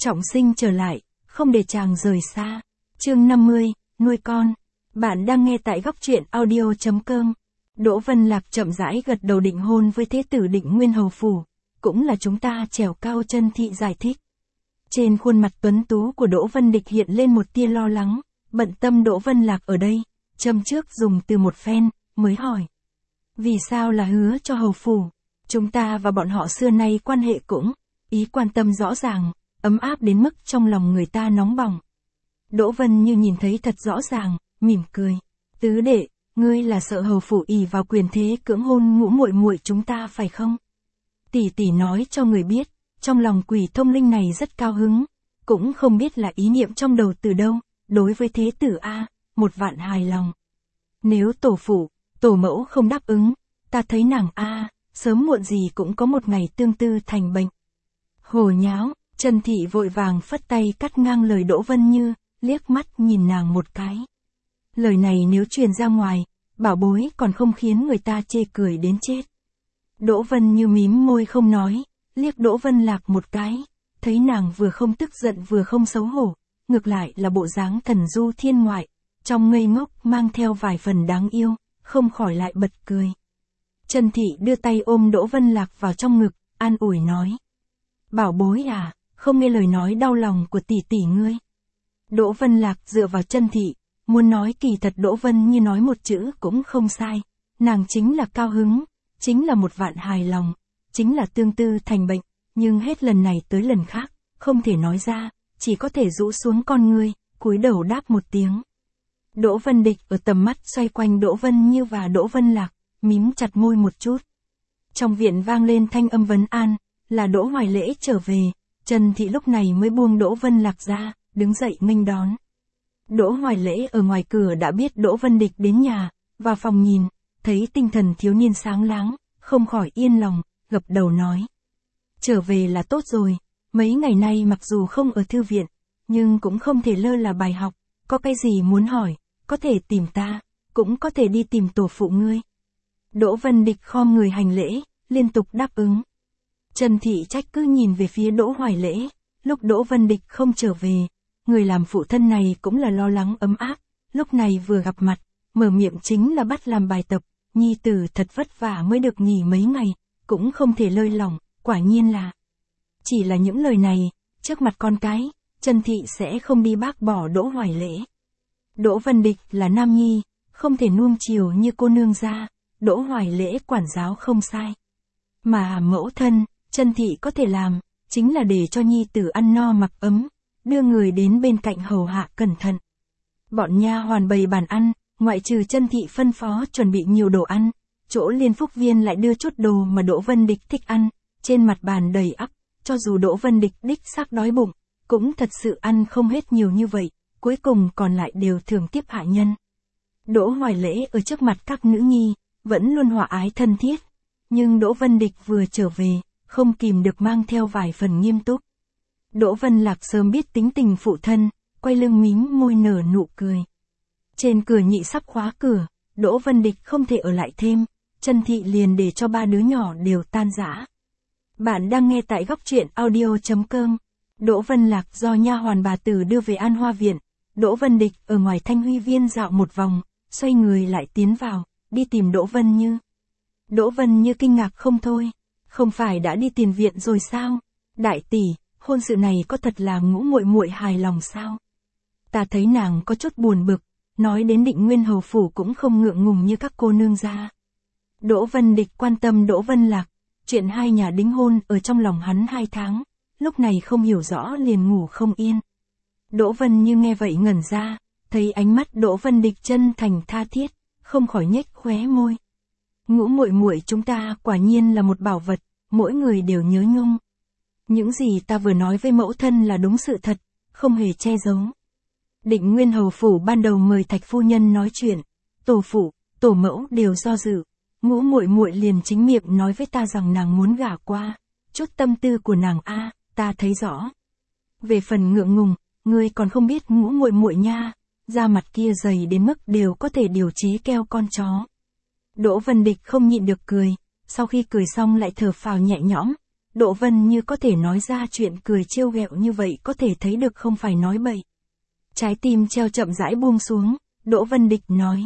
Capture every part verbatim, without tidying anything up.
trọng sinh trở lại, không để chàng rời xa. Chương năm mươi, nuôi con. Bạn đang nghe tại góc truyện audio chấm com. Đỗ Vân Lạc chậm rãi gật đầu định hôn với thế tử Định Nguyên hầu phủ, cũng là chúng ta trèo cao chân thị giải thích. Trên khuôn mặt tuấn tú của Đỗ Vân Địch hiện lên một tia lo lắng, bận tâm Đỗ Vân Lạc ở đây, châm trước dùng từ một phen, mới hỏi. Vì sao là hứa cho hầu phủ? Chúng ta và bọn họ xưa nay quan hệ cũng, ý quan tâm rõ ràng, ấm áp đến mức trong lòng người ta nóng bỏng. Đỗ Vân Như nhìn thấy thật rõ ràng, mỉm cười. Tứ đệ, ngươi là sợ hầu phủ ỷ vào quyền thế cưỡng hôn ngũ muội muội chúng ta phải không? Tỷ tỷ nói cho người biết, trong lòng Quỷ Thông Linh này rất cao hứng, cũng không biết là ý niệm trong đầu từ đâu, đối với thế tử A, một vạn hài lòng. Nếu tổ phụ, tổ mẫu không đáp ứng, ta thấy nàng A, sớm muộn gì cũng có một ngày tương tư thành bệnh. Hồ nháo, Trần Thị vội vàng phất tay cắt ngang lời Đỗ Vân Như, liếc mắt nhìn nàng một cái. Lời này nếu truyền ra ngoài, bảo bối còn không khiến người ta chê cười đến chết. Đỗ Vân Như mím môi không nói, liếc Đỗ Vân Lạc một cái, thấy nàng vừa không tức giận vừa không xấu hổ, ngược lại là bộ dáng thần du thiên ngoại, trong ngây ngốc mang theo vài phần đáng yêu, không khỏi lại bật cười. Trần Thị đưa tay ôm Đỗ Vân Lạc vào trong ngực, an ủi nói. Bảo bối à, không nghe lời nói đau lòng của tỷ tỷ ngươi. Đỗ Vân Lạc dựa vào Trần Thị, muốn nói kỳ thật Đỗ Vân Như nói một chữ cũng không sai, nàng chính là cao hứng, chính là một vạn hài lòng, chính là tương tư thành bệnh, nhưng hết lần này tới lần khác, không thể nói ra, chỉ có thể rũ xuống con ngươi, cúi đầu đáp một tiếng. Đỗ Vân Địch ở tầm mắt xoay quanh Đỗ Vân Như và Đỗ Vân Lạc, mím chặt môi một chút. Trong viện vang lên thanh âm vấn an, là Đỗ Hoài Lễ trở về, Trần Thị lúc này mới buông Đỗ Vân Lạc ra, đứng dậy nghênh đón. Đỗ Hoài Lễ ở ngoài cửa đã biết Đỗ Vân Địch đến nhà, vào phòng nhìn, thấy tinh thần thiếu niên sáng láng, không khỏi yên lòng, gật đầu nói. Trở về là tốt rồi, mấy ngày nay mặc dù không ở thư viện, nhưng cũng không thể lơ là bài học, có cái gì muốn hỏi, có thể tìm ta, cũng có thể đi tìm tổ phụ ngươi. Đỗ Vân Địch khom người hành lễ, liên tục đáp ứng. Trần Thị trách cứ nhìn về phía Đỗ Hoài Lễ, lúc Đỗ Vân Địch không trở về, người làm phụ thân này cũng là lo lắng ấm áp, lúc này vừa gặp mặt, mở miệng chính là bắt làm bài tập, nhi tử thật vất vả mới được nghỉ mấy ngày, cũng không thể lơi lỏng, quả nhiên là. Chỉ là những lời này, trước mặt con cái, Trần Thị sẽ không đi bác bỏ Đỗ Hoài Lễ. Đỗ Vân Địch là nam nhi, không thể nuông chiều như cô nương gia, Đỗ Hoài Lễ quản giáo không sai. Mà mẫu thân, Trần Thị có thể làm, chính là để cho nhi tử ăn no mặc ấm, đưa người đến bên cạnh hầu hạ cẩn thận. Bọn nha hoàn bày bàn ăn, ngoại trừ Trần Thị phân phó chuẩn bị nhiều đồ ăn, chỗ Liên Phúc Viên lại đưa chút đồ mà Đỗ Vân Địch thích ăn, trên mặt bàn đầy ắp, cho dù Đỗ Vân Địch đích xác đói bụng, cũng thật sự ăn không hết nhiều như vậy, cuối cùng còn lại đều thưởng tiếp hạ nhân. Đỗ Hoài Lễ ở trước mặt các nữ nhi, vẫn luôn hòa ái thân thiết, nhưng Đỗ Vân Địch vừa trở về, không kìm được mang theo vài phần nghiêm túc. Đỗ Vân Lạc sớm biết tính tình phụ thân, quay lưng mím môi nở nụ cười. Trên cửa nhị sắp khóa cửa, Đỗ Vân Địch không thể ở lại thêm, Trần Thị liền để cho ba đứa nhỏ đều tan rã. Bạn đang nghe tại góc truyện audio chấm com. Đỗ Vân Lạc do nha hoàn bà tử đưa về An Hoa Viện, Đỗ Vân Địch ở ngoài Thanh Huy Viên dạo một vòng, xoay người lại tiến vào, đi tìm Đỗ Vân Như. Đỗ Vân Như kinh ngạc không thôi, không phải đã đi tiền viện rồi sao? Đại tỷ, hôn sự này có thật là ngũ muội muội hài lòng sao? Ta thấy nàng có chút buồn bực, nói đến Định Nguyên hầu phủ cũng không ngượng ngùng như các cô nương gia. Đỗ Vân Địch quan tâm Đỗ Vân Lạc, chuyện hai nhà đính hôn ở trong lòng hắn hai tháng, lúc này không hiểu rõ liền ngủ không yên. Đỗ Vân Như nghe vậy ngẩn ra, thấy ánh mắt Đỗ Vân Địch chân thành tha thiết, không khỏi nhếch khóe môi. Ngũ muội muội chúng ta quả nhiên là một bảo vật, mỗi người đều nhớ nhung. Những gì ta vừa nói với mẫu thân là đúng sự thật, không hề che giấu. Định Nguyên hầu phủ ban đầu mời Thạch phu nhân nói chuyện, tổ phụ, tổ mẫu đều do dự, ngũ muội muội liền chính miệng nói với ta rằng nàng muốn gả qua, chút tâm tư của nàng a, ta thấy rõ. Về phần ngượng ngùng, ngươi còn không biết ngũ muội muội nha, da mặt kia dày đến mức đều có thể điều chế keo con chó. Đỗ Vân Địch không nhịn được cười, sau khi cười xong lại thở phào nhẹ nhõm, Đỗ Vân Như có thể nói ra chuyện cười trêu ghẹo như vậy có thể thấy được không phải nói bậy. Trái tim treo chậm rãi buông xuống, Đỗ Vân Địch nói.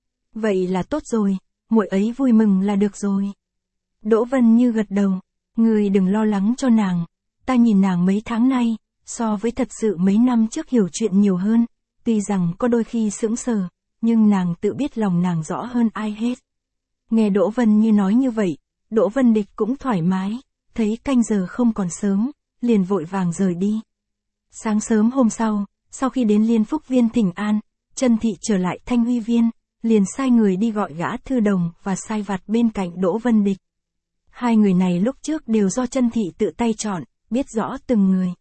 Vậy là tốt rồi, muội ấy vui mừng là được rồi. Đỗ Vân Như gật đầu, người đừng lo lắng cho nàng, ta nhìn nàng mấy tháng nay, so với thật sự mấy năm trước hiểu chuyện nhiều hơn, tuy rằng có đôi khi sững sờ, nhưng nàng tự biết lòng nàng rõ hơn ai hết. Nghe Đỗ Vân Như nói như vậy, Đỗ Vân Địch cũng thoải mái, thấy canh giờ không còn sớm, liền vội vàng rời đi. Sáng sớm hôm sau, sau khi đến Liên Phúc Viên thỉnh an, Trần Thị trở lại Thanh Huy Viên, liền sai người đi gọi gã thư đồng và sai vặt bên cạnh Đỗ Vân Địch. Hai người này lúc trước đều do Trần Thị tự tay chọn, biết rõ từng người.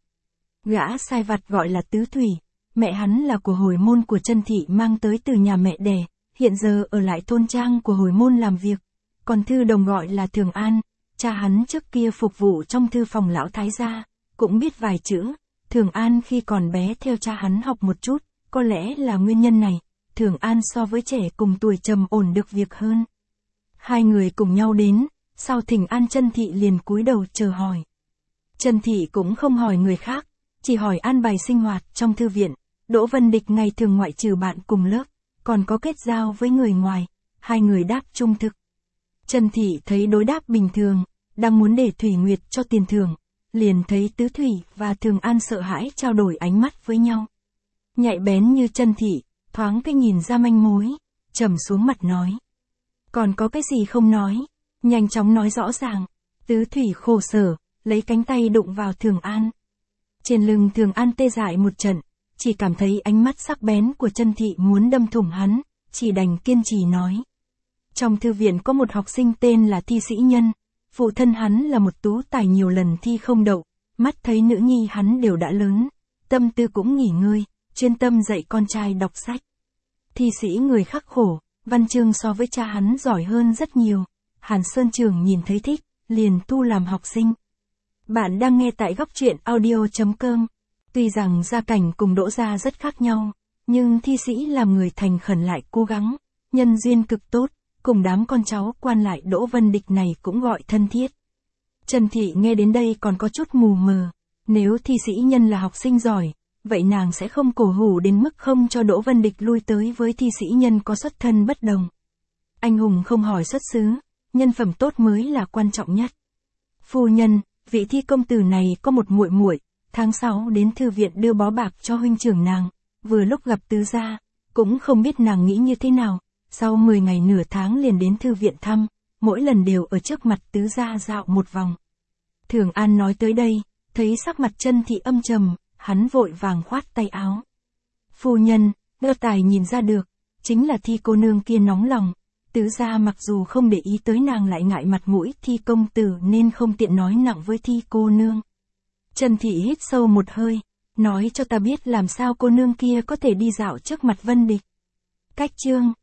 Gã sai vặt gọi là Tứ Thủy, mẹ hắn là của hồi môn của Trần Thị mang tới từ nhà mẹ đẻ, hiện giờ ở lại thôn trang của hồi môn làm việc. Còn thư đồng gọi là Thường An, cha hắn trước kia phục vụ trong thư phòng lão thái gia, cũng biết vài chữ. Thường An khi còn bé theo cha hắn học một chút, có lẽ là nguyên nhân này, Thường An so với trẻ cùng tuổi trầm ổn được việc hơn. Hai người cùng nhau đến, sau thỉnh an Trần Thị liền cúi đầu chờ hỏi. Trần Thị cũng không hỏi người khác, chỉ hỏi an bài sinh hoạt trong thư viện. Đỗ Vân Địch ngày thường ngoại trừ bạn cùng lớp, còn có kết giao với người ngoài, hai người đáp trung thực. Trần Thị thấy đối đáp bình thường, đang muốn để Thủy Nguyệt cho tiền thưởng, liền thấy Tứ Thủy và Thường An sợ hãi trao đổi ánh mắt với nhau. Nhạy bén như Trần Thị, thoáng cái nhìn ra manh mối, trầm xuống mặt nói. Còn có cái gì không nói, nhanh chóng nói rõ ràng. Tứ Thủy khổ sở, lấy cánh tay đụng vào Thường An. Trên lưng Thường An tê dại một trận, chỉ cảm thấy ánh mắt sắc bén của Trần Thị muốn đâm thủng hắn, chỉ đành kiên trì nói. Trong thư viện có một học sinh tên là Thi Sĩ Nhân, phụ thân hắn là một tú tài nhiều lần thi không đậu, mắt thấy nữ nhi hắn đều đã lớn, tâm tư cũng nghỉ ngơi, chuyên tâm dạy con trai đọc sách. Thi sĩ người khắc khổ, văn chương so với cha hắn giỏi hơn rất nhiều, Hàn Sơn Trường nhìn thấy thích, liền thu làm học sinh. Bạn đang nghe tại góc truyện audio chấm com. Tuy rằng gia cảnh cùng Đỗ gia rất khác nhau, nhưng thi sĩ làm người thành khẩn lại cố gắng, nhân duyên cực tốt, cùng đám con cháu quan lại Đỗ Vân Địch này cũng gọi thân thiết. Trần Thị nghe đến đây còn có chút mù mờ, nếu thi sĩ Nhân là học sinh giỏi, vậy nàng sẽ không cổ hủ đến mức không cho Đỗ Vân Địch lui tới với thi sĩ Nhân có xuất thân bất đồng. Anh hùng không hỏi xuất xứ, nhân phẩm tốt mới là quan trọng nhất. Phu nhân, vị thi công tử này có một muội muội, tháng sáu đến thư viện đưa bó bạc cho huynh trưởng nàng, vừa lúc gặp tứ gia, cũng không biết nàng nghĩ như thế nào, sau mười ngày nửa tháng liền đến thư viện thăm, mỗi lần đều ở trước mặt tứ gia dạo một vòng. Thường An nói tới đây, thấy sắc mặt Trần Thị âm trầm, hắn vội vàng khoát tay áo. Phu nhân, nô tài nhìn ra được, chính là Thi cô nương kia nóng lòng, tứ gia mặc dù không để ý tới nàng lại ngại mặt mũi Thi công tử nên không tiện nói nặng với Thi cô nương. Trần Thị hít sâu một hơi, nói cho ta biết làm sao cô nương kia có thể đi dạo trước mặt Vân Địch. Cách chương